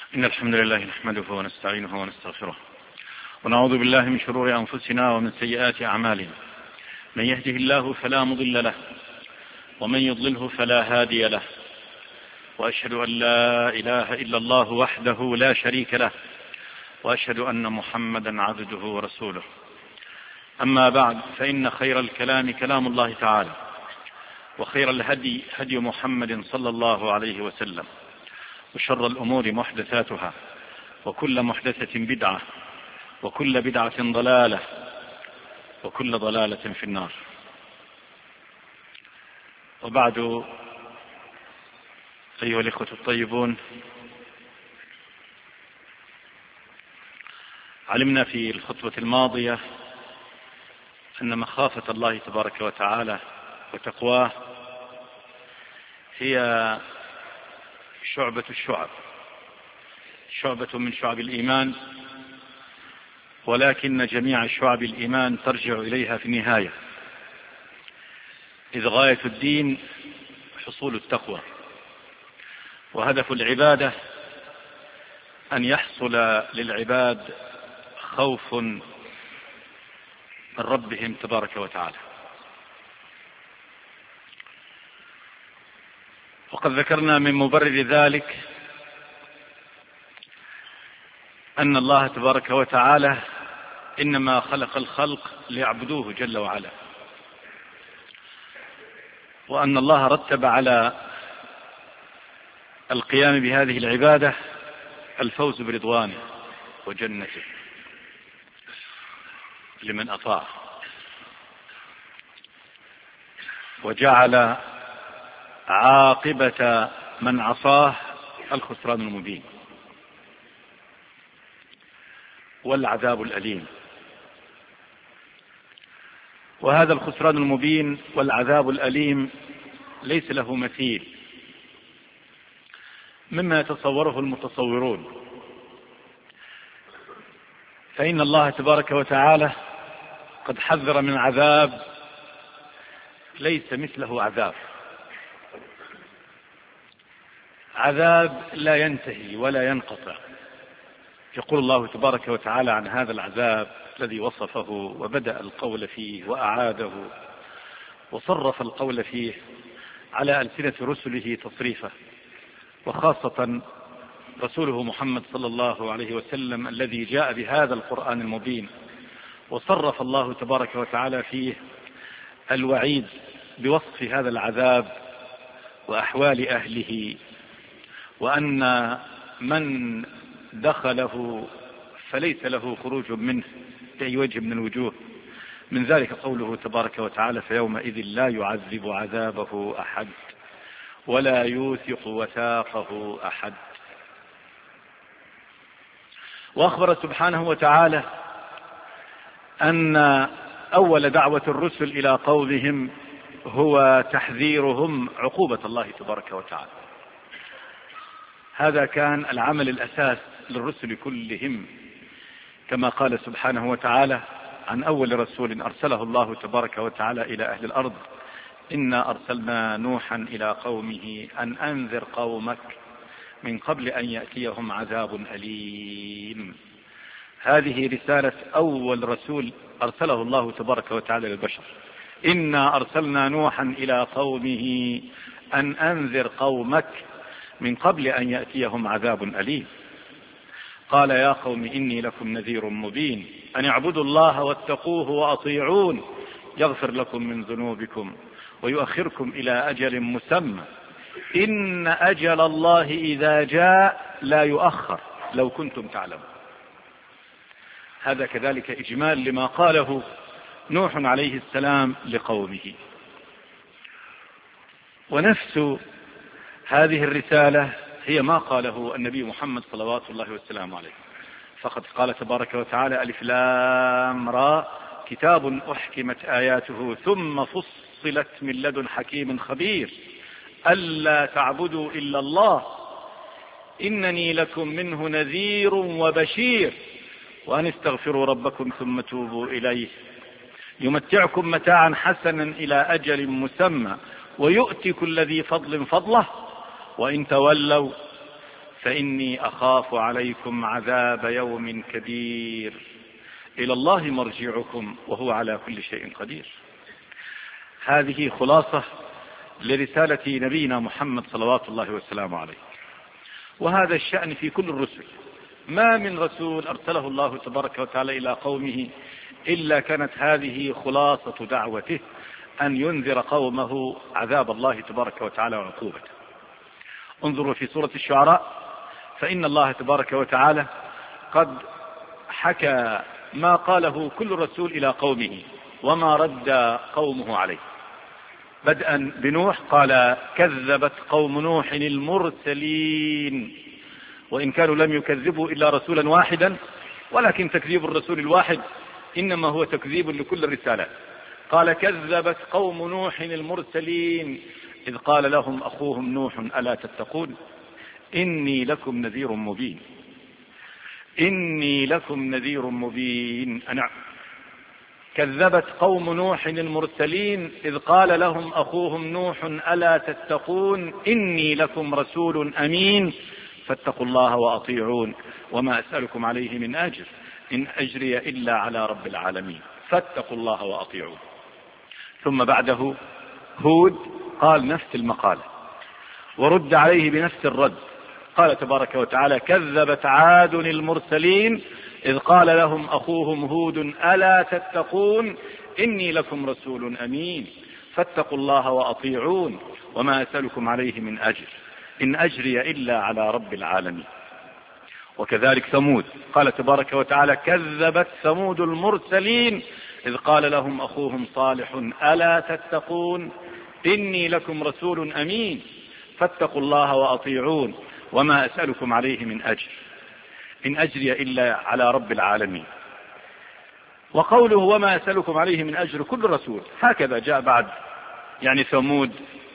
إن الحمد لله نحمده ونستعينه ونستغفره ونعوذ بالله من شرور أنفسنا ومن سيئات أعمالنا. من يهده الله فلا مضل له ومن يضلله فلا هادي له، وأشهد أن لا إله إلا الله وحده لا شريك له، وأشهد أن محمدا عبده ورسوله. أما بعد، فإن خير الكلام كلام الله تعالى، وخير الهدي هدي محمد صلى الله عليه وسلم، وشر الأمور محدثاتها، وكل محدثة بدعة، وكل بدعة ضلالة، وكل ضلالة في النار. وبعد، أيها الإخوة الطيبون، علمنا في الخطبة الماضية أن مخافة الله تبارك وتعالى وتقواه هي شعبة الشعب، شعبة من شعب الإيمان، ولكن جميع شعب الإيمان ترجع إليها في النهاية، إذ غاية الدين حصول التقوى، وهدف العبادة أن يحصل للعباد خوف من ربهم تبارك وتعالى. وقد ذكرنا من مبرر ذلك أن الله تبارك وتعالى إنما خلق الخلق ليعبدوه جل وعلا، وأن الله رتب على القيام بهذه العبادة الفوز برضوانه وجنته لمن أطاع، وجعل عاقبة من عصاه الخسران المبين والعذاب الأليم. وهذا الخسران المبين والعذاب الأليم ليس له مثيل مما يتصوره المتصورون، فإن الله تبارك وتعالى قد حذر من عذاب ليس مثله عذاب لا ينتهي ولا ينقطع. يقول الله تبارك وتعالى عن هذا العذاب الذي وصفه وبدأ القول فيه وأعاده وصرف القول فيه على ألسنة رسله تصريفه، وخاصة رسوله محمد صلى الله عليه وسلم الذي جاء بهذا القرآن المبين، وصرف الله تبارك وتعالى فيه الوعيد بوصف هذا العذاب وأحوال أهله، وأن من دخله فليس له خروج منه بأي وجه من الوجوه. من ذلك قوله تبارك وتعالى: فيومئذ لا يعذب عذابه أحد ولا يوثق وثاقه أحد. وأخبر سبحانه وتعالى أن أول دعوة الرسل إلى قومهم هو تحذيرهم عقوبة الله تبارك وتعالى. هذا كان العمل الأساس للرسل كلهم، كما قال سبحانه وتعالى عن أول رسول أرسله الله تبارك وتعالى إلى أهل الأرض: إنا أرسلنا نوحا إلى قومه أن أنذر قومك من قبل أن يأتيهم عذاب أليم. هذه رسالة أول رسول أرسله الله تبارك وتعالى للبشر. إنا أرسلنا نوحا إلى قومه أن أنذر قومك من قبل أن يأتيهم عذاب أليم. قال: يا قوم إني لكم نذير مبين أن اعبدوا الله واتقوه وأطيعون يغفر لكم من ذنوبكم ويؤخركم إلى أجل مسمى إن أجل الله إذا جاء لا يؤخر لو كنتم تعلمون. هذا كذلك إجمال لما قاله نوح عليه السلام لقومه. ونفس هذه الرسالة هي ما قاله النبي محمد صلوات الله وسلامه عليه، فقد قال تبارك وتعالى: ألف لام را كتاب أحكمت آياته ثم فصلت من لدن حكيم خبير ألا تعبدوا إلا الله إنني لكم منه نذير وبشير وأن استغفروا ربكم ثم توبوا إليه يمتعكم متاعا حسنا إلى أجل مسمى ويؤتي كل ذي فضل فضله وإن تولوا فإني أخاف عليكم عذاب يوم كبير إلى الله مرجعكم وهو على كل شيء قدير. هذه خلاصة لرسالة نبينا محمد صلوات الله وسلامه عليه، وهذا الشأن في كل الرسل. ما من رسول أرسله الله تبارك وتعالى إلى قومه إلا كانت هذه خلاصة دعوته، أن ينذر قومه عذاب الله تبارك وتعالى وعقوبته. انظروا في سورة الشعراء، فإن الله تبارك وتعالى قد حكى ما قاله كل رسول إلى قومه وما رد قومه عليه. بدءا بنوح قال كذبت قوم نوح المرسلين، وإن كانوا لم يكذبوا إلا رسولا واحدا، ولكن تكذيب الرسول الواحد إنما هو تكذيب لكل الرسالات. قال كذبت قوم نوح المرسلين إذ قال لهم أخوهم نوح ألا تتقون إني لكم نذير مبين. إني لكم نذير مبين. كذبت قوم نوح المرسلين إذ قال لهم أخوهم نوح ألا تتقون إني لكم رسول أمين فاتقوا الله وأطيعون وما أسألكم عليه من أجر إن أجري إلا على رب العالمين فاتقوا الله وأطيعون. ثم بعده هود قال نفس المقالة ورد عليه بنفس الرد. قال تبارك وتعالى كذبت عاد المرسلين إذ قال لهم أخوهم هود ألا تتقون إني لكم رسول أمين فاتقوا الله وأطيعون وما أسألكم عليه من أجر إن أجري إلا على رب العالمين. وكذلك ثمود قال تبارك وتعالى كذبت ثمود المرسلين إذ قال لهم أخوهم صالح ألا تتقون إني لكم رسول أمين فاتقوا الله وأطيعون وما أسألكم عليه من أجر إن أجري إلا على رب العالمين. وقوله وما أسألكم عليه من أجر كل رسول هكذا جاء بعد، يعني ثمود،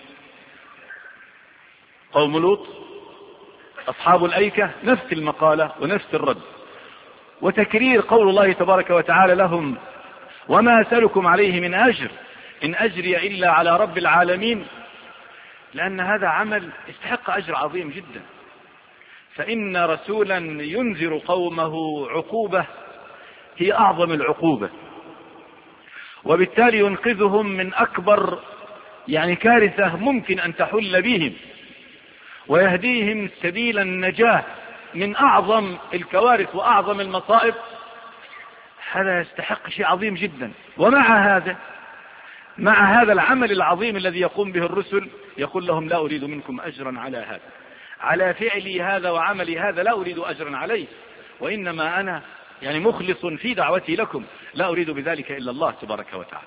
قوم لوط، أصحاب الأيكة، نفس المقالة ونفس الرد، وتكرير قول الله تبارك وتعالى لهم وما أسألكم عليه من أجر إن أجري إلا على رب العالمين، لأن هذا عمل يستحق أجر عظيم جدا. فإن رسولا ينذر قومه عقوبة هي أعظم العقوبة، وبالتالي ينقذهم من أكبر كارثة ممكن أن تحل بهم، ويهديهم سبيل النجاة من أعظم الكوارث وأعظم المصائب. هذا يستحق شيء عظيم جدا. ومع هذا العمل العظيم الذي يقوم به الرسل يقول لهم لا أريد منكم أجرا على هذا، على فعلي هذا وعملي هذا لا أريد أجرا عليه، وإنما أنا مخلص في دعوتي لكم لا أريد بذلك إلا الله تبارك وتعالى.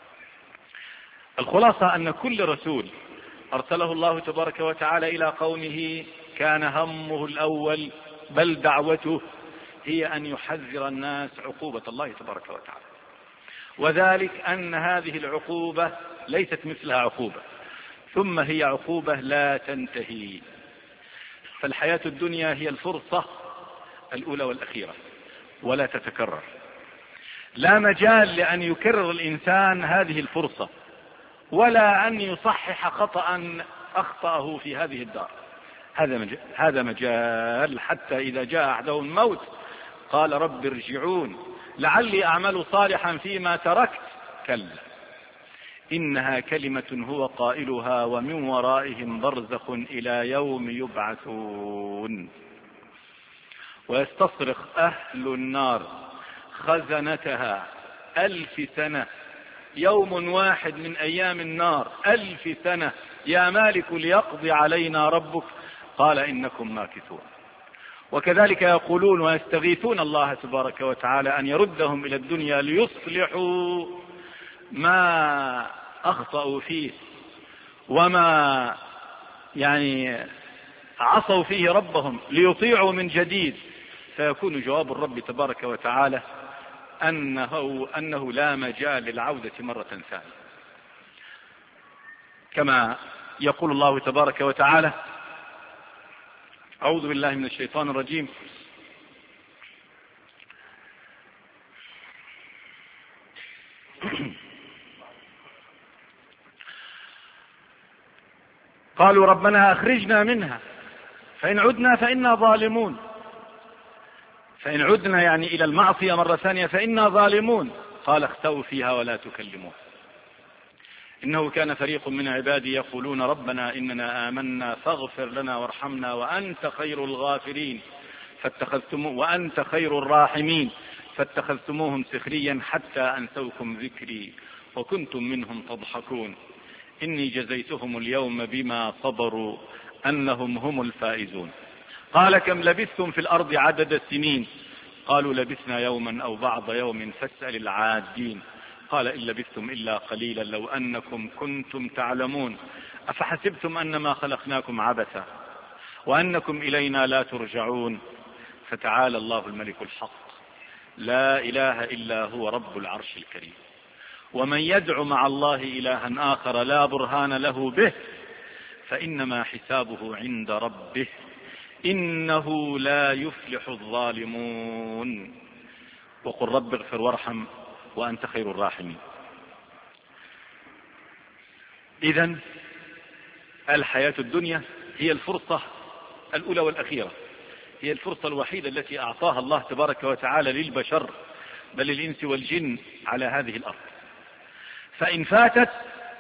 الخلاصة أن كل رسول أرسله الله تبارك وتعالى إلى قومه كان همه الأول بل دعوته هي أن يحذر الناس عقوبة الله تبارك وتعالى، وذلك أن هذه العقوبة ليست مثلها عقوبة، ثم هي عقوبة لا تنتهي. فالحياة الدنيا هي الفرصة الأولى والأخيرة ولا تتكرر، لا مجال لأن يكرر الإنسان هذه الفرصة ولا أن يصحح خطأ أخطأه في هذه الدار. هذا مجال حتى إذا جاء أحدهم الموت قال رب ارجعون لعلي أعمل صالحا فيما تركت كلا إنها كلمة هو قائلها ومن ورائهم برزخ إلى يوم يبعثون. ويستصرخ أهل النار خزنتها 1000 سنة، يوم واحد من أيام النار 1000 سنة يا مالك ليقضي علينا ربك قال إنكم ماكثون. وكذلك يقولون ويستغيثون الله تبارك وتعالى أن يردهم إلى الدنيا ليصلحوا ما أخطأوا فيه وما عصوا فيه ربهم ليطيعوا من جديد، فيكون جواب الرب تبارك وتعالى أنه لا مجال للعودة مرة ثانية، كما يقول الله تبارك وتعالى أعوذ بالله من الشيطان الرجيم قالوا ربنا أخرجنا منها فإن عدنا فإنا ظالمون. فإن عدنا يعني إلى المعصية مرة ثانية فإنا ظالمون. قال اختوا فيها ولا تكلمون إنه كان فريق من عبادي يقولون ربنا إننا آمنا فاغفر لنا وارحمنا وأنت خير الغافرين وأنت خير الراحمين فاتخذتموهم سخريا حتى أنسوكم ذكري وكنتم منهم تضحكون إني جزيتهم اليوم بما صبروا أنهم هم الفائزون. قال كم لبثتم في الأرض عدد السنين قالوا لبثنا يوما أو بعض يوم فاسأل العادين قال إن لبثتم إلا قليلا لو أنكم كنتم تعلمون أفحسبتم أنما خلقناكم عبثا وأنكم إلينا لا ترجعون فتعالى الله الملك الحق لا إله إلا هو رب العرش الكريم. ومن يدع مع الله إلها آخر لا برهان له به فإنما حسابه عند ربه إنه لا يفلح الظالمون. وقل رب اغفر وارحم وأنت خير الراحمين. إذن الحياة الدنيا هي الفرصة الأولى والأخيرة، هي الفرصة الوحيدة التي أعطاها الله تبارك وتعالى للبشر بل الإنس والجن على هذه الأرض. فإن فاتت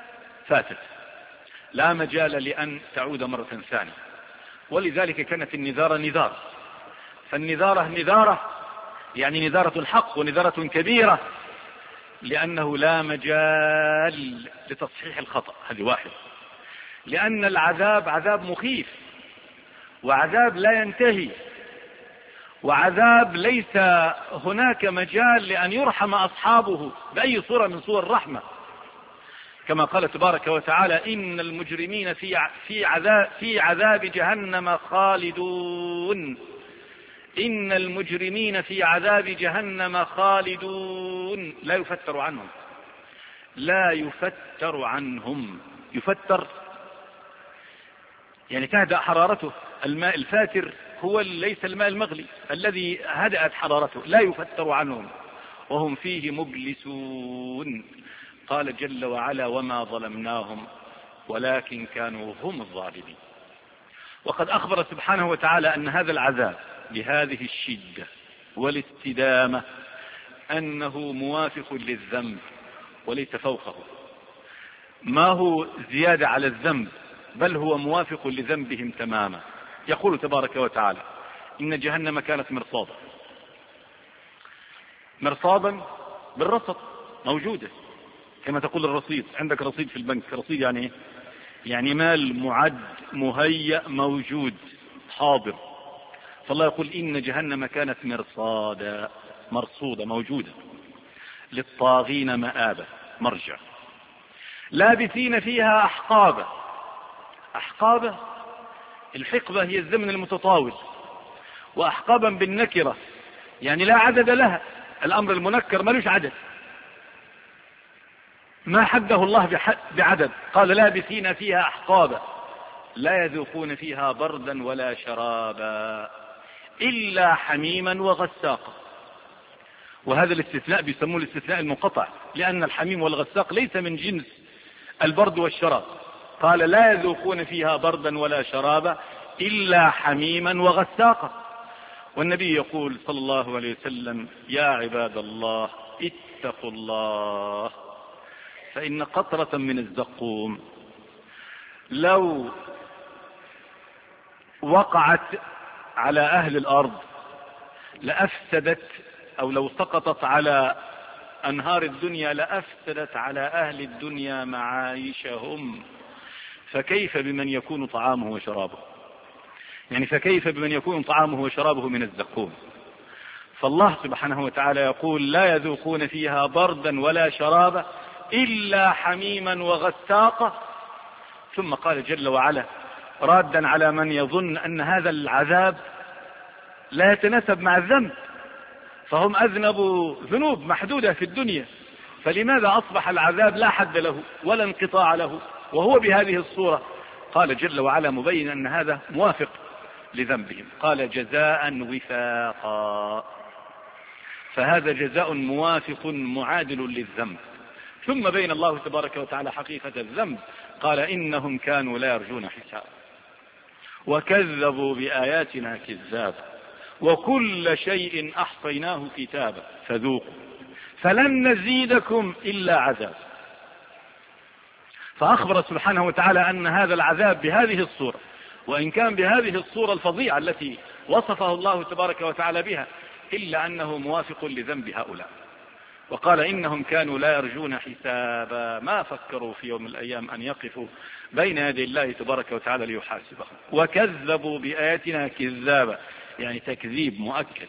لا مجال لأن تعود مرة ثانية. ولذلك كانت النذارة نذار. فالنذارة نذارة يعني نذارة الحق ونذارة كبيرة لأنه لا مجال لتصحيح الخطأ. هذه واحد. لأن العذاب عذاب مخيف وعذاب لا ينتهي وعذاب ليس هناك مجال لأن يرحم أصحابه بأي صورة من صور الرحمة كما قال تبارك وتعالى إن المجرمين في عذاب جهنم خالدون. إن المجرمين في عذاب جهنم خالدون لا يفتر عنهم. يفتر يعني تهدأ حرارته. الماء الفاتر هو ليس الماء المغلي الذي هدأت حرارته. لا يفتر عنهم وهم فيه مبلسون. قال جل وعلا وما ظلمناهم ولكن كانوا هم الظالمين. وقد أخبر سبحانه وتعالى أن هذا العذاب بهذه الشدة والاستدامة أنه موافق للذنب وليس فوقه. ما هو زيادة على الذنب بل هو موافق لذنبهم تماما. يقول تبارك وتعالى إن جهنم كانت مرصادا بالرصد موجودة كما تقول الرصيد. عندك رصيد في البنك. رصيد يعني مال معد مهيأ موجود حاضر. فالله يقول إن جهنم كانت مرصودة موجودة للطاغين مآبة مرجع لابثين فيها أحقابا. الحقبة هي الزمن المتطاول وأحقابا بالنكرة يعني لا عدد لها. الأمر المنكر ملوش عدد ما حده الله بعدد. قال لابثين فيها أحقابا لا يذوقون فيها بردا ولا شرابا إلا حميما وغساقا. وهذا الاستثناء بيسموه الاستثناء المنقطع لأن الحميم والغساق ليس من جنس البرد والشراب. قال لا يذوقون فيها بردا ولا شرابا إلا حميما وغساقا. والنبي يقول صلى الله عليه وسلم يا عباد الله اتقوا الله فإن قطرة من الزقوم لو وقعت على أهل الأرض لأفسدت أو لو سقطت على أنهار الدنيا لأفسدت على أهل الدنيا معايشهم فكيف بمن يكون طعامه وشرابه. يعني فكيف بمن يكون طعامه وشرابه من الزقوم. فالله سبحانه وتعالى يقول لا يذوقون فيها بردا ولا شرابا إلا حميما وغساقا. ثم قال جل وعلا رادا على من يظن أن هذا العذاب لا يتناسب مع الذنب فهم أذنبوا ذنوب محدودة في الدنيا فلماذا أصبح العذاب لا حد له ولا انقطاع له وهو بهذه الصورة. قال جل وعلا مبين أن هذا موافق لذنبهم. قال جزاء وفاقا. فهذا جزاء موافق معادل للذنب. ثم بين الله تبارك وتعالى حقيقة الذنب قال إنهم كانوا لا يرجون حسابا. وكذبوا بآياتنا كذابا وكل شيء أحصيناه كتابا فذوقوا فلن نزيدكم إلا عذاب. فأخبر سبحانه وتعالى أن هذا العذاب بهذه الصورة، وإن كان بهذه الصورة الفظيعة التي وصفه الله تبارك وتعالى بها، إلا أنه موافق لذنب هؤلاء. وقال إنهم كانوا لا يرجون حسابا، ما فكروا في يوم من الأيام أن يقفوا بين يدي الله تبارك وتعالى ليحاسبهم. وكذبوا بآياتنا كذابا، يعني تكذيب مؤكد.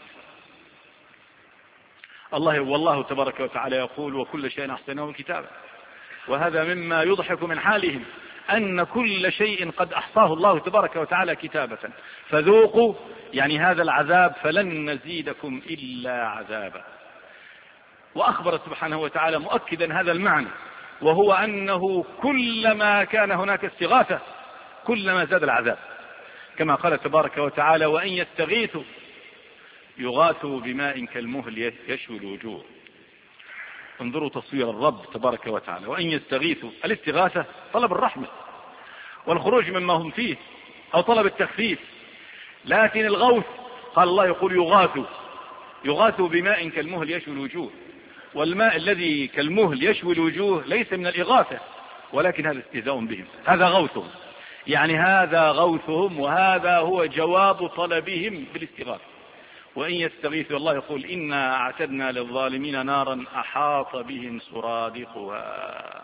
والله تبارك وتعالى يقول وكل شيء أحصيناه كتابا، وهذا مما يضحك من حالهم أن كل شيء قد أحصاه الله تبارك وتعالى كتابة. فذوقوا يعني هذا العذاب فلن نزيدكم إلا عذابا. وأخبر سبحانه وتعالى مؤكدا هذا المعنى، وهو أنه كلما كان هناك استغاثة كلما زاد العذاب، كما قال تبارك وتعالى وإن يستغيثوا يغاثوا بماء كالمهل يشوي الوجوه. انظروا تصوير الرب تبارك وتعالى، وإن يستغيثوا الاستغاثة طلب الرحمة والخروج مما هم فيه أو طلب التخفيف، لكن الغوث قال الله يقول يغاثوا بماء كالمهل يشوي الوجوه. والماء الذي كالمهل يشوي الوجوه ليس من الإغاثة، ولكن هذا استهزاء بهم، هذا غوثهم، يعني هذا غوثهم، وهذا هو جواب طلبهم بالاستغاثة. وإن يستغيثوا الله يقول إنا أعتدنا للظالمين نارا أحاط بهم سرادقها،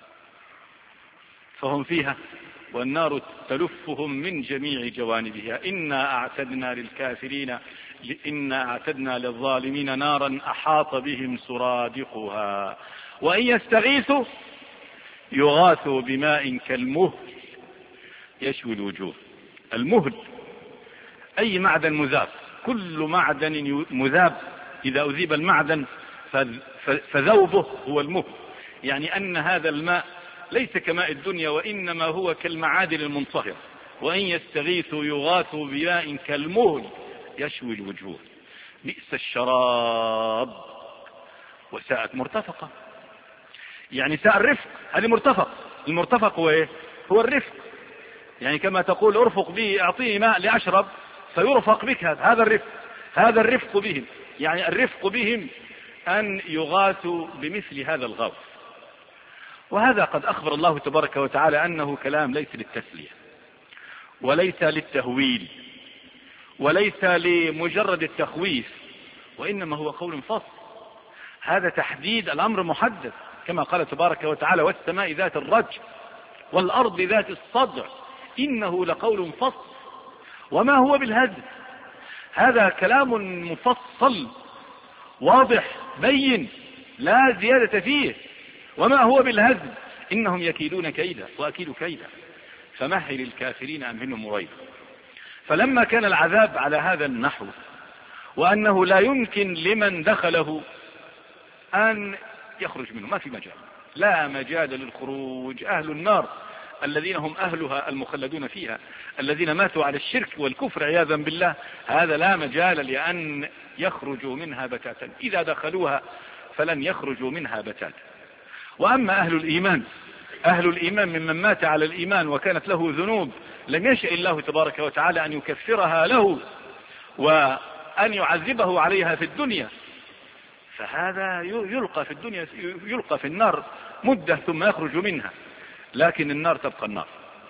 فهم فيها والنار تلفهم من جميع جوانبها. إنا أعتدنا للظالمين نارا أحاط بهم سرادقها. وإن يستغيثوا يغاثوا بماء كالمهل يشوي الوجوه. المهل أي معدن مذاب، كل معدن مذاب إذا أذيب المعدن فذوبه هو المهل، يعني أن هذا الماء ليس كماء الدنيا وإنما هو كالمعادن المنصهرة. وإن يستغيثوا يغاثوا بماء كالمهل يشوي الوجوه بئس الشراب وساءت مرتفقة، يعني ساء الرفق. هذه مرتفق، المرتفق هو إيه؟ هو الرفق، يعني كما تقول ارفق بي اعطيني ماء لأشرب فيرفق بك، هذا الرفق بهم، يعني الرفق بهم أن يغاثوا بمثل هذا الغوث. وهذا قد أخبر الله تبارك وتعالى أنه كلام ليس للتسلية وليس للتهويل وليس لمجرد التخويف، وإنما هو قول فصل. هذا تحديد الأمر محدد، كما قال تبارك وتعالى والسماء ذات الرجع والأرض ذات الصدع إنه لقول فصل وما هو بالهزل. هذا كلام مفصل واضح بين لا زيادة فيه، وما هو بالهزل. إنهم يكيدون كيدا وأكيد كيدا فمهل الكافرين أمهلهم رويدا. فلما كان العذاب على هذا النحو، وأنه لا يمكن لمن دخله أن يخرج منه، ما في مجال، لا مجال للخروج. أهل النار الذين هم أهلها المخلدون فيها، الذين ماتوا على الشرك والكفر عياذا بالله، هذا لا مجال لأن يخرجوا منها بتاتا، إذا دخلوها فلن يخرجوا منها بتاتا. وأما أهل الإيمان ممن مات على الإيمان وكانت له ذنوب لم يشأ الله تبارك وتعالى أن يكفرها له وأن يعذبه عليها في الدنيا، فهذا يلقى في النار مدة ثم يخرج منها. لكن النار تبقى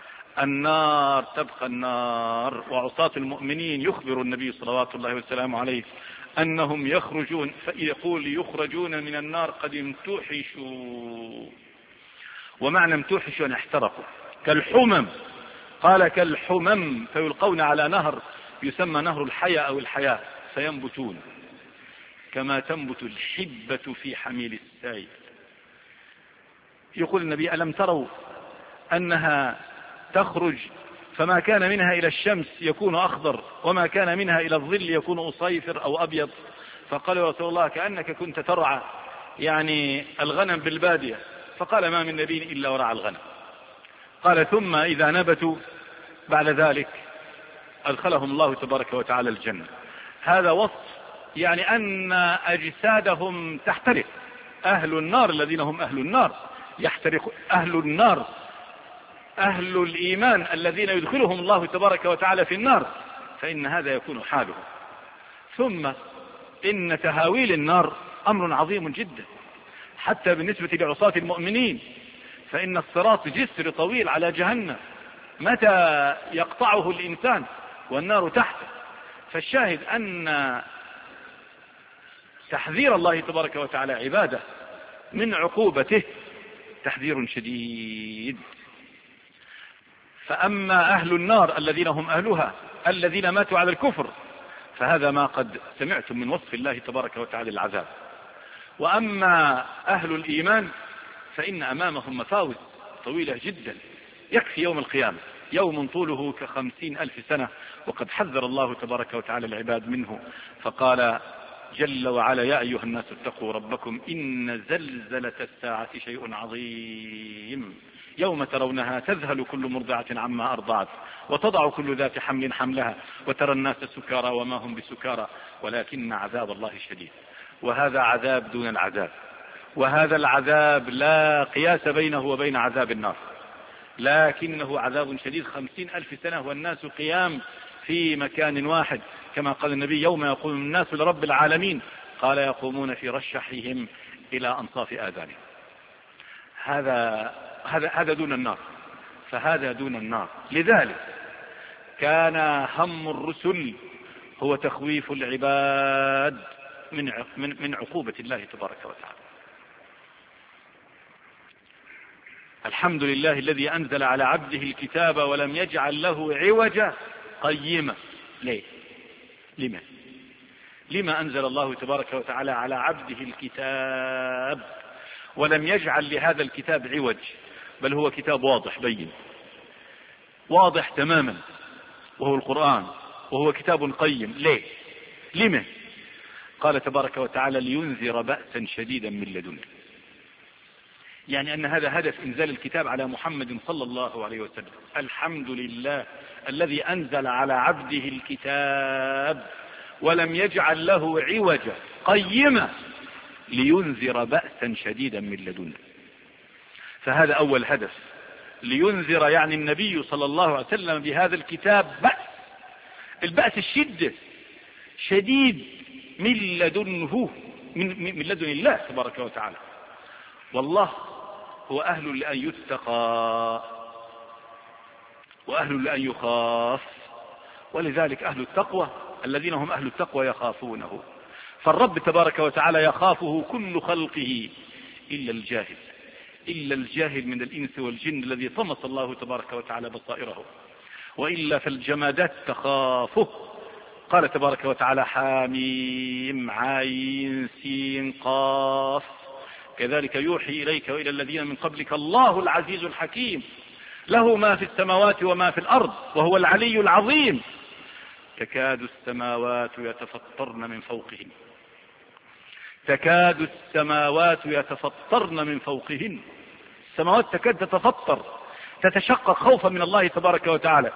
النار. وعصاة المؤمنين يخبر النبي صلوات الله وسلامه عليه أنهم يخرجون، فيقول يخرجون من النار قد امتوحشوا. ومعنى امتوحشوا أن احترقوا كالحمم، قال كالحمم، فيلقون على نهر يسمى نهر الحياة أو الحياة فينبتون كما تنبت الحبة في حميل السيل. يقول النبي ألم تروا أنها تخرج فما كان منها إلى الشمس يكون أخضر وما كان منها إلى الظل يكون أصيفر أو أبيض. فقال يا رسول الله كأنك كنت ترعى يعني الغنم بالبادية. فقال ما من نبي إلا ورعى الغنم. قال ثم إذا نبتوا بعد ذلك أدخلهم الله تبارك وتعالى الجنة. هذا وصف يعني أن أجسادهم تحترق. أهل النار الذين هم أهل النار يحترق، أهل النار أهل الإيمان الذين يدخلهم الله تبارك وتعالى في النار، فإن هذا يكون حاله. ثم إن تهاويل النار أمر عظيم جدا حتى بالنسبة لعصاة المؤمنين، فإن الصراط جسر طويل على جهنم متى يقطعه الإنسان والنار تحته. فالشاهد أن تحذير الله تبارك وتعالى عباده من عقوبته تحذير شديد. فأما أهل النار الذين هم أهلها الذين ماتوا على الكفر فهذا ما قد سمعتم من وصف الله تبارك وتعالى العذاب. وأما أهل الإيمان فإن أمامهم مفاوز طويلة جدا، يكفي يوم القيامة يوم طوله ك50,000 سنة، وقد حذر الله تبارك وتعالى العباد منه فقال جل وعلا يا أيها الناس اتقوا ربكم إن زلزلة الساعة شيء عظيم يوم ترونها تذهل كل مرضعة عما أرضعت وتضع كل ذات حمل حملها وترى الناس سكارى وما هم بسكارى ولكن عذاب الله شديد. وهذا عذاب دون العذاب، وهذا العذاب لا قياس بينه وبين عذاب النار، لكنه عذاب شديد. 50,000 سنة والناس قيام في مكان واحد، كما قال النبي يوم يقوم الناس لرب العالمين قال يقومون في رشحهم إلى أنصاف آذانهم. هذا دون النار، فهذا دون النار. لذلك كان هم الرسل هو تخويف العباد من عقوبة الله تبارك وتعالى. الحمد لله الذي أنزل على عبده الكتاب ولم يجعل له عوجا قيما. ليه؟ لما أنزل الله تبارك وتعالى على عبده الكتاب ولم يجعل لهذا الكتاب عوج، بل هو كتاب واضح بين واضح تماما، وهو القرآن، وهو كتاب قيم. ليه؟ لما؟ قال تبارك وتعالى لينذر بأسا شديدا من لدنه، يعني أن هذا هدف إنزال الكتاب على محمد صلى الله عليه وسلم. الحمد لله الذي أنزل على عبده الكتاب ولم يجعل له عوجا قيما لينذر بأسا شديدا من لدنه. فهذا أول هدف، لينذر يعني النبي صلى الله عليه وسلم بهذا الكتاب بأس، البأس الشدة شديد من لدنه، من لدن الله تبارك وتعالى. والله هو أهل لأن يتقى وأهل لأن يخاف، ولذلك أهل التقوى الذين هم أهل التقوى يخافونه. فالرب تبارك وتعالى يخافه كل خلقه إلا الجاهل من الإنس والجن الذي طمس الله تبارك وتعالى بصائره، وإلا فالجمادات تخافه. قال تبارك وتعالى حاميم عين سين قاف كذلك يوحي إليك وإلى الذين من قبلك الله العزيز الحكيم له ما في السماوات وما في الأرض وهو العلي العظيم. تكاد السماوات يتفطرن من فوقهن، تكاد السماوات يتفطرن من فوقهن، السماوات تكاد تتفطر تتشقق خوفا من الله تبارك وتعالى.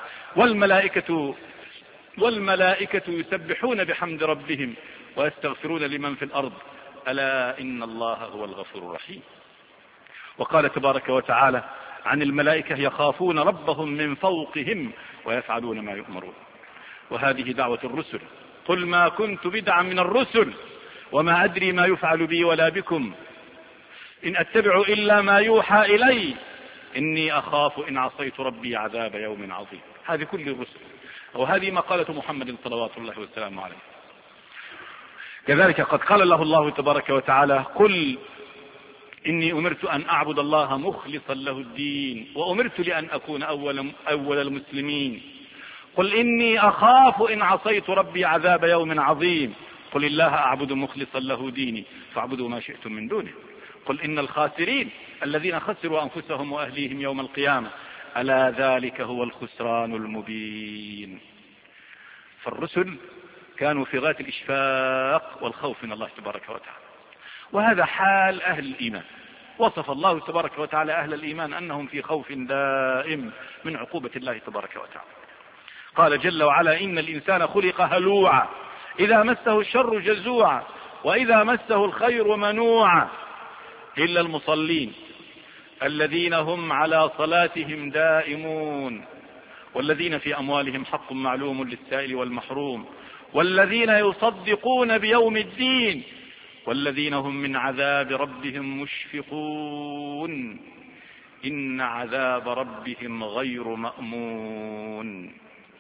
والملائكة يسبحون بحمد ربهم ويستغفرون لمن في الأرض ألا إن الله هو الغفور الرحيم. وقال تبارك وتعالى عن الملائكة يخافون ربهم من فوقهم ويفعلون ما يؤمرون. وهذه دعوة الرسل، قل ما كنت بدعا من الرسل وما أدري ما يفعل بي ولا بكم إن أتبع إلا ما يوحى إلي إني أخاف إن عصيت ربي عذاب يوم عظيم. هذه كل الرسل، وهذه مقالة محمد صلوات الله والسلام عليه. كذلك قد قال له الله تبارك وتعالى قل إني أمرت أن أعبد الله مخلصا له الدين وأمرت لأن أكون أول المسلمين. قل إني أخاف إن عصيت ربي عذاب يوم عظيم. قل الله أعبد مخلصا له ديني فاعبدوا ما شئتم من دونه. قل إن الخاسرين الذين خسروا أنفسهم وأهليهم يوم القيامة ألا ذلك هو الخسران المبين. فالرسل كانوا في غاية الإشفاق والخوف من الله تبارك وتعالى، وهذا حال أهل الإيمان. وصف الله تبارك وتعالى أهل الإيمان أنهم في خوف دائم من عقوبة الله تبارك وتعالى. قال جل وعلا إن الإنسان خلق هلوعا إذا مسه الشر جزوعا وإذا مسه الخير منوعا إلا المصلين الذين هم على صلاتهم دائمون والذين في أموالهم حق معلوم للسائل والمحروم والذين يصدقون بيوم الدين والذين هم من عذاب ربهم مشفقون إن عذاب ربهم غير مأمون.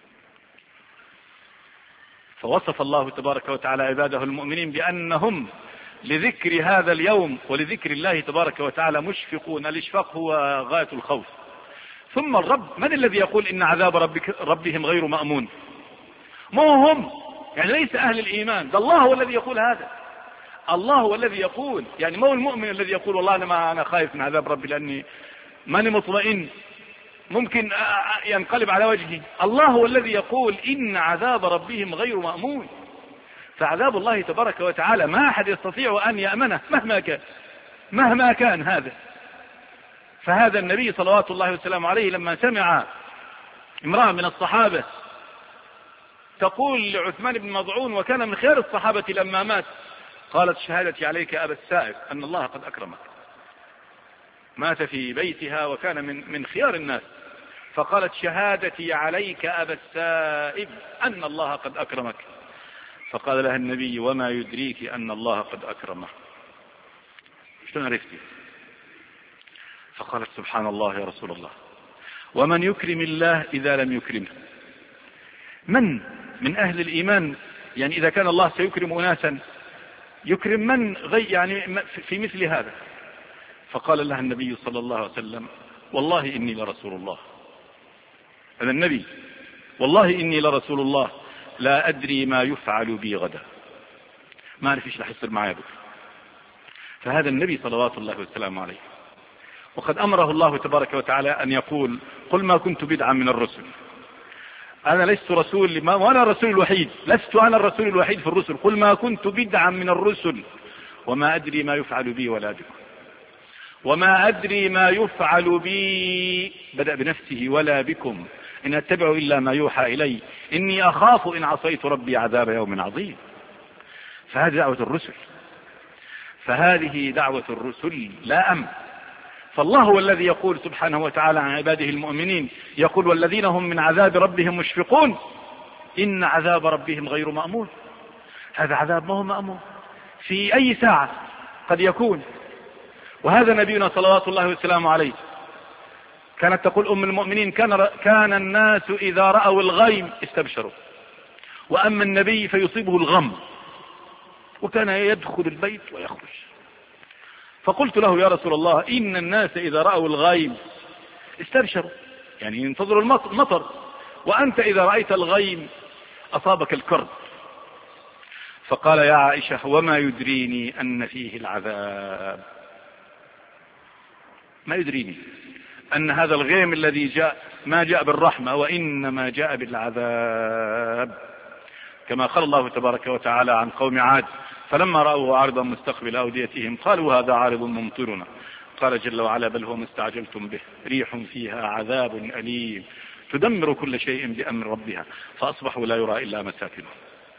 فوصف الله تبارك وتعالى عباده المؤمنين بأنهم لذكر هذا اليوم ولذكر الله تبارك وتعالى مشفقون. الإشفاق هو غاية الخوف. ثم الرب من الذي يقول إن عذاب ربهم غير مأمون؟ ما هم يعني ليس أهل الإيمان، ده الله هو الذي يقول هذا. الله هو الذي يقول، يعني ما هو المؤمن الذي يقول والله أنا خايف من عذاب ربي لأني ماني مطمئن ممكن ينقلب على وجهي. الله هو الذي يقول إن عذاب ربهم غير مأمون. فعذاب الله تبارك وتعالى ما أحد يستطيع أن يأمنه مهما كان هذا. فهذا النبي صلوات الله وسلامه عليه لما سمع امرأة من الصحابة تقول لعثمان بن مظعون وكان من خيار الصحابة لما مات، قالت شهادتي عليك أبا السائب أن الله قد أكرمك. مات في بيتها وكان من خيار الناس، فقالت شهادتي عليك أبا السائب أن الله قد أكرمك. فقال لها النبي وما يدريك أن الله قد أكرمه؟ شلون عرفتي؟ فقالت سبحان الله يا رسول الله، ومن يكرم الله إذا لم يكرمه؟ من أهل الإيمان يعني إذا كان الله سيكرم أناسا يكرم من يعني في مثل هذا؟ فقال لها النبي صلى الله عليه وسلم والله إني لرسول الله. هذا النبي والله إني لرسول الله لا أدري ما يفعل بي غدا، ما أعرف إيش رح يصير معي بكرة. فهذا النبي صلوات الله وسلامه عليه، وقد أمره الله تبارك وتعالى أن يقول قل ما كنت بدعا من الرسل. أنا لست رسول وأنا الرسول الوحيد، لست أنا الرسول الوحيد في الرسل. قل ما كنت بدعا من الرسل وما أدري ما يفعل بي ولا بكم. وما أدري ما يفعل بي بدأ بنفسه ولا بكم إن أتبع إلا ما يوحى إلي إني أخاف إن عصيت ربي عذاب يوم عظيم. فهذه دعوة الرسل، فهذه دعوة الرسل لا أمن. فالله هو الذي يقول سبحانه وتعالى عن عباده المؤمنين، يقول والذين هم من عذاب ربهم مشفقون إن عذاب ربهم غير مأمون. هذا عذاب ما هو مأمون، في أي ساعة قد يكون. وهذا نبينا صلوات الله وسلامه عليه كانت تقول أم المؤمنين كان الناس إذا رأوا الغيم استبشروا، وأما النبي فيصيبه الغم وكان يدخل البيت ويخرج. فقلت له يا رسول الله إن الناس إذا رأوا الغيم استبشروا يعني ينتظروا المطر، وأنت إذا رأيت الغيم أصابك الكرب. فقال يا عائشة وما يدريني أن فيه العذاب، ما يدريني أن هذا الغيم الذي جاء ما جاء بالرحمة وإنما جاء بالعذاب. كما قال الله تبارك وتعالى عن قوم عاد فلما رأوه عارضا مستقبل أوديتهم قالوا هذا عارض ممطرنا قال جل وعلا بل هو ما استعجلتم به ريح فيها عذاب أليم تدمر كل شيء بأمر ربها فأصبحوا لا يرى إلا مساكنهم.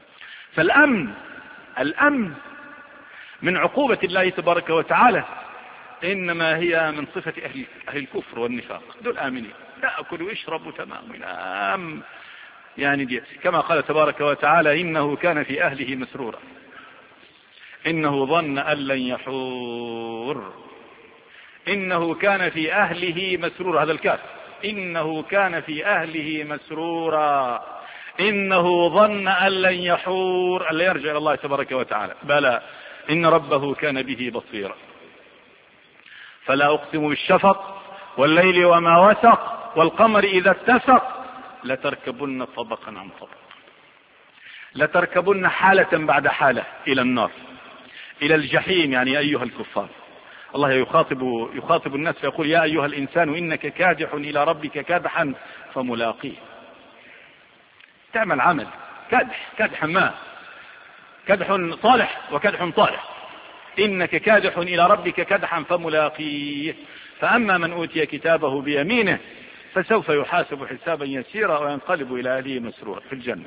فالأمن من عقوبة الله تبارك وتعالى إنما هي من صفة أهل الكفر والنفاق، دول آمنين يأكلوا ويشربوا تمام يعني دي. كما قال تبارك وتعالى إنه كان في أهله مسرورا إنه ظن أن لن يحور. إنه كان في أهله مسرورا، هذا الكاف إنه كان في أهله مسرورا إنه ظن أن لن يحور أن لا يرجع إلى الله تبارك وتعالى بلى إن ربه كان به بصيرا. فلا أقسم بالشفق والليل وما وسق والقمر إذا اتسق لتركبن طبقا عن طبق، لتركبن حالة بعد حالة إلى النار إلى الجحيم. يعني أيها الكفار الله يخاطب الناس فيقول يا أيها الإنسان إنك كادح إلى ربك كادحا فملاقيه. تعمل عمل كادح ما كدح صالح وكدح طالح إنك كادح إلى ربك كدحا فملاقيه. فأما من أوتي كتابه بيمينه فسوف يحاسب حسابا يسيرا وينقلب إلى أهله مسرورا في الجنة.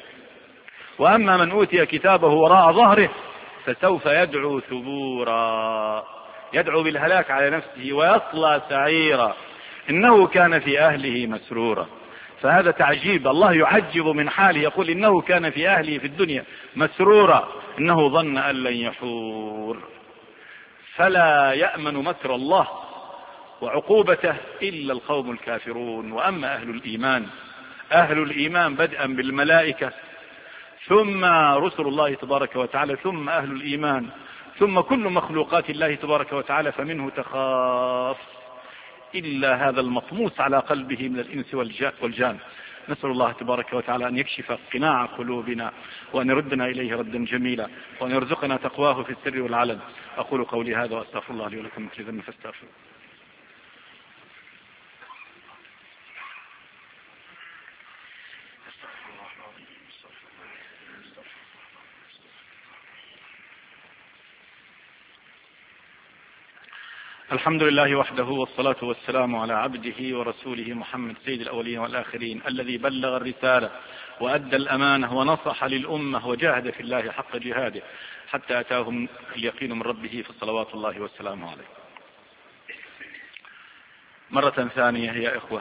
وأما من أوتي كتابه وراء ظهره فسوف يدعو ثبورا يدعو بالهلاك على نفسه ويصلى سعيرا إنه كان في أهله مسرورا. فهذا تعجيب، الله يعجب من حاله، يقول إنه كان في أهله في الدنيا مسرورا إنه ظن أن لن يحور. فلا يأمن مكر الله وعقوبته إلا القوم الكافرون. وأما أهل الإيمان بدءا بالملائكة ثم رسل الله تبارك وتعالى ثم أهل الإيمان ثم كل مخلوقات الله تبارك وتعالى فمنه تخاف إلا هذا المطموس على قلبه من الإنس والجان. نسأل الله تبارك وتعالى أن يكشف قناع قلوبنا وأن يردنا إليه ردا جميلا وأن يرزقنا تقواه في السر والعلن. أقول قولي هذا وأستغفر الله لي ولكم من كل ذنب فاستغفروه. الحمد لله وحده والصلاة والسلام على عبده ورسوله محمد سيد الأولين والآخرين الذي بلغ الرسالة وأدى الأمانة ونصح للأمة وجاهد في الله حق جهاده حتى أتاهم اليقين من ربه فصلوات الله والسلام عليه. مرة ثانية يا إخوة،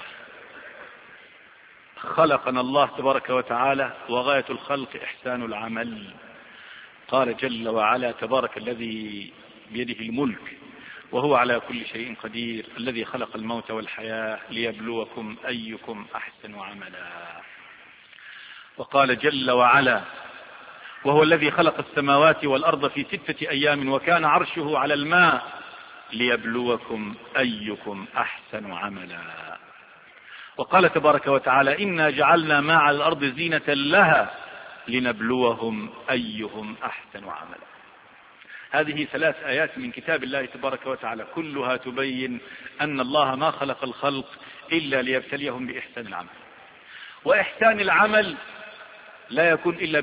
خلقنا الله تبارك وتعالى وغاية الخلق إحسان العمل. قال جل وعلا تبارك الذي بيده الملك وهو على كل شيء قدير الذي خلق الموت والحياة ليبلوكم أيكم أحسن عملا. وقال جل وعلا وهو الذي خلق السماوات والأرض في 6 أيام وكان عرشه على الماء ليبلوكم أيكم أحسن عملا. وقال تبارك وتعالى إنا جعلنا ما على الأرض زينة لها لنبلوهم أيهم أحسن عملا. هذه 3 آيات من كتاب الله تبارك وتعالى كلها تبين أن الله ما خلق الخلق إلا ليبتليهم بإحسان العمل. وإحسان العمل لا يكون إلا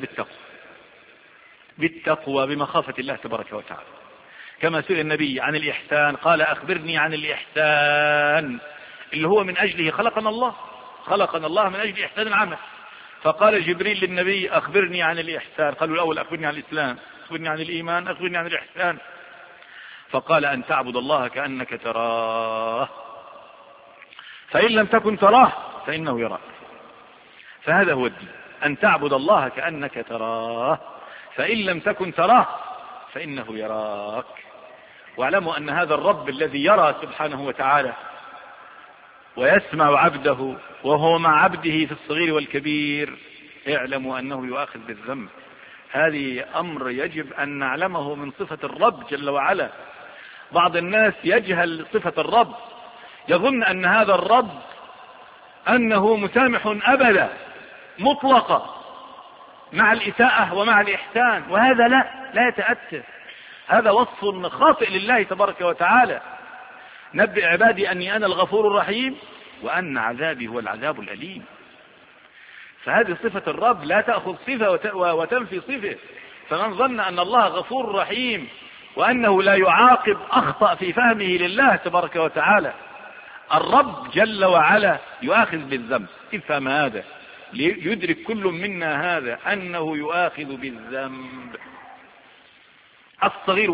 بالتقوى بمخافة الله تبارك وتعالى. كما سئل النبي عن الإحسان قال أخبرني عن الإحسان اللي هو من أجله خلقنا الله من أجل إحسان العمل. فقال جبريل للنبي أخبرني عن الإحسان. قالوا الأول أخبرني عن الإسلام، أخبرني عن الإيمان، أخبرني عن الإحسان. فقال أن تعبد الله كأنك تراه فإن لم تكن تراه فإنه يراك. فهذا هو الدين، أن تعبد الله كأنك تراه فإن لم تكن تراه فإنه يراك. واعلموا أن هذا الرب الذي يرى سبحانه وتعالى ويسمع عبده وهو مع عبده في الصغير والكبير اعلموا أنه يؤاخذ بالذنب. هذه أمر يجب أن نعلمه من صفة الرب جل وعلا. بعض الناس يجهل صفة الرب، يظن أن هذا الرب أنه مسامح أبدا مطلقة مع الإساءة ومع الإحسان، وهذا لا يتأتى. هذا وصف خاطئ لله تبارك وتعالى. نبئ عبادي أني أنا الغفور الرحيم وأن عذابي هو العذاب الأليم. فهذه صفة الرب لا تأخذ صفة وتنفي صفة. فمن ظن أن الله غفور رحيم وأنه لا يعاقب أخطأ في فهمه لله تبارك وتعالى. الرب جل وعلا يؤاخذ بالذنب. افهم هذا ليدرك كل منا هذا أنه يؤاخذ بالذنب الصغير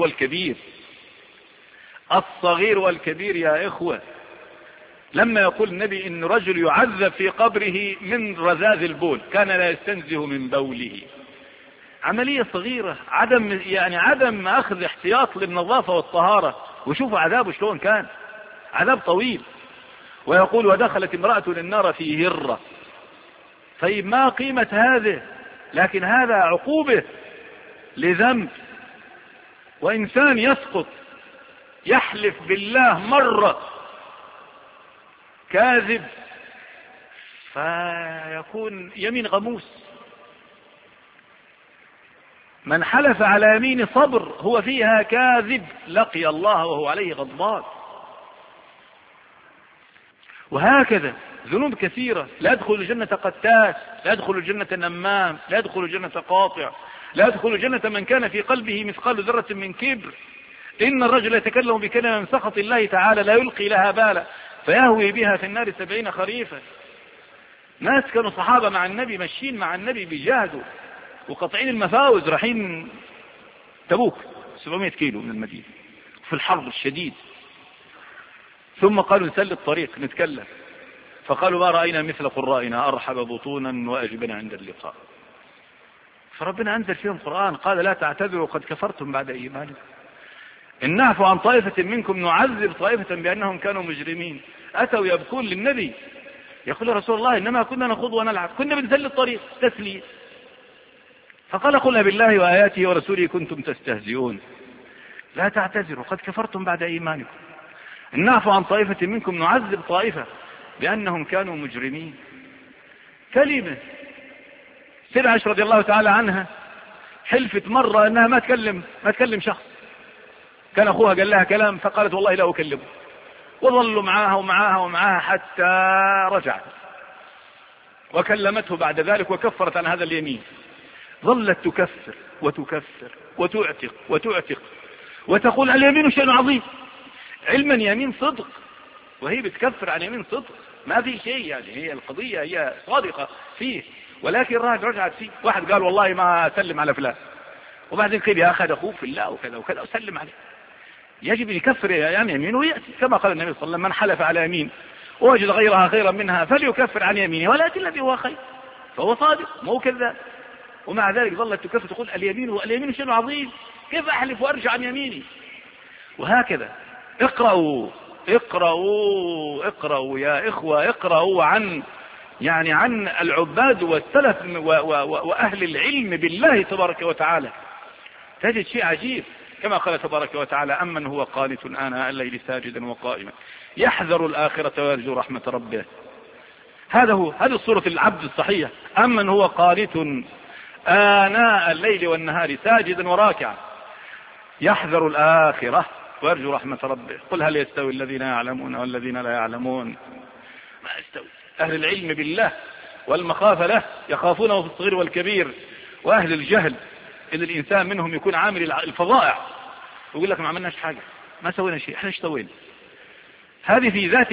والكبير يا إخوة. لما يقول النبي إن رجل يعذب في قبره من رذاذ البول كان لا يستنزه من بوله، عملية صغيرة، عدم أخذ احتياط للنظافة والطهارة. وشوفوا عذابه شلون كان، عذاب طويل. ويقول ودخلت امرأة النار في هرة. طيب ما قيمة هذه؟ لكن هذا عقوبة لذنب. وإنسان يسقط يحلف بالله مرة كاذب فيكون يمين غموس. من حلف على يمين صبر هو فيها كاذب لقي الله وهو عليه غضبان. وهكذا ذنوب كثيرة. لا يدخل الجنة قتاس، لا يدخل الجنة نمام، لا يدخل الجنة قاطع، لا يدخل الجنة من كان في قلبه مثقال ذرة من كبر. إن الرجل يتكلم بكلمة من سخط الله تعالى لا يلقي لها بالا فيهوي بها في النار 70 خريفا. ناس كانوا صحابة مع النبي ماشيين مع النبي بيجاهدوا وقطعين المفاوز رايحين تبوك 700 كيلو من المدينة، في الحرب الشديد. ثم قالوا نسل الطريق نتكلم، فقالوا ما رأينا مثل قرائنا أرحب بطونا وأجبنا عند اللقاء. فربنا أنزل فيهم قرآن قال لا تعتذروا قد كفرتم بعد إيمانكم إن نعفو عن طائفة منكم نعذب طائفة بأنهم كانوا مجرمين. أتوا يبكون للنبي يقول رسول الله إنما كنا نخوض ونلعب، كنا بنسل الطريق تسلية. فقال قل بالله وآياته ورسوله كنتم تستهزئون لا تعتذروا قد كفرتم بعد إيمانكم إن نعفو عن طائفة منكم نعذب طائفة بأنهم كانوا مجرمين. كلمة سيدة عائشة رضي الله تعالى عنها حلفت مرة أنها ما تكلم شخص، كان أخوها قال لها كلام فقالت والله لا أكلمه، وظلوا معاها حتى رجعت وكلمته بعد ذلك وكفرت عن هذا اليمين. ظلت تكفر وتعتق وتقول اليمين شيء عظيم، علما يمين صدق وهي بتكفر عن يمين صدق ما في شيء، يعني هي القضية هي صادقة فيه، ولكن رجعت فيه. واحد قال والله ما أسلم على فلان، وبعدين قيل يا أخذ أخوه في الله وكذا وكذا وسلم عليه. يجب أن يكفر أيام يمينه ويأتي كما قال النبي صلى الله عليه وسلم من حلف على يمين ووجد غيرها خيرا منها فليكفر عن يمينه ولكن الذي هو خير، فهو صادق مو كذاب. ومع ذلك ظلت تكفر تقول اليمين شيء عظيم، كيف أحلف وأرجع عن يميني؟ وهكذا اقرأوا يا إخوة، اقرأوا عن العباد والسلف وأهل العلم بالله تبارك وتعالى، تجد شيء عجيب كما قال تبارك وتعالى أمن هو قانت آناء الليل ساجدا وقائما يحذر الآخرة ويرجو رحمة ربه. هذه الصورة العبد الصحيح، أمن هو قانت آناء الليل والنهار ساجدا وراكعا يحذر الآخرة ويرجو رحمة ربه. قل هل يستوي الذين يعلمون والذين لا يعلمون؟ ما يستوي. أهل العلم بالله والمخافة له يخافونه في الصغير والكبير، وأهل الجهل إن الإنسان منهم يكون عامل الفظائع ويقول لك ما عملناش حاجة ما سوينا شيء، احنا ايش سوينا؟ هذه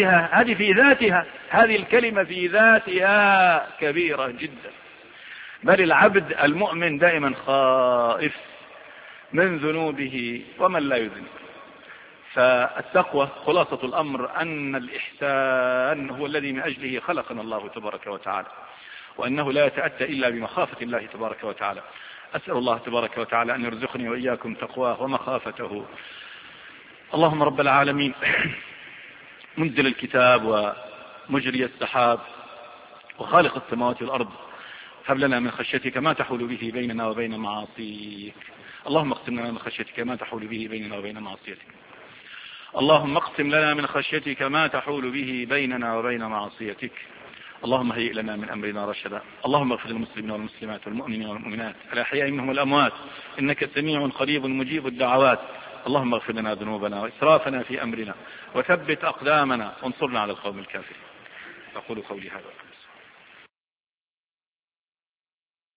الكلمة في ذاتها كبيرة جدا. بل العبد المؤمن دائما خائف من ذنوبه ومن لا يذنب. فالتقوى خلاصة الأمر أن الإحسان هو الذي من أجله خلقنا الله تبارك وتعالى، وأنه لا يتأتى إلا بمخافة الله تبارك وتعالى. أسأل الله تبارك وتعالى أن يرزقني وإياكم تقواه ومخافته. اللهم رب العالمين منزل الكتاب ومجري السحاب وخالق السماوات والأرض، هب لنا من خشيتك ما تحول به بيننا وبين معاصيك. اللهم اقسم لنا من خشيتك ما تحول به بيننا وبين معصيتك. اللهم اقسم لنا من خشيتك ما تحول به بيننا وبين معصيتك. اللهم هيئ لنا من أمرنا رشدا. اللهم اغفر للمسلمين والمسلمات والمؤمنين والمؤمنات الأحياء منهم والأموات إنك سميع قريب مجيب الدعوات. اللهم اغفر لنا ذنوبنا وإسرافنا في أمرنا وثبت أقدامنا وانصرنا على القوم الكافرين. أقول قولي هذا.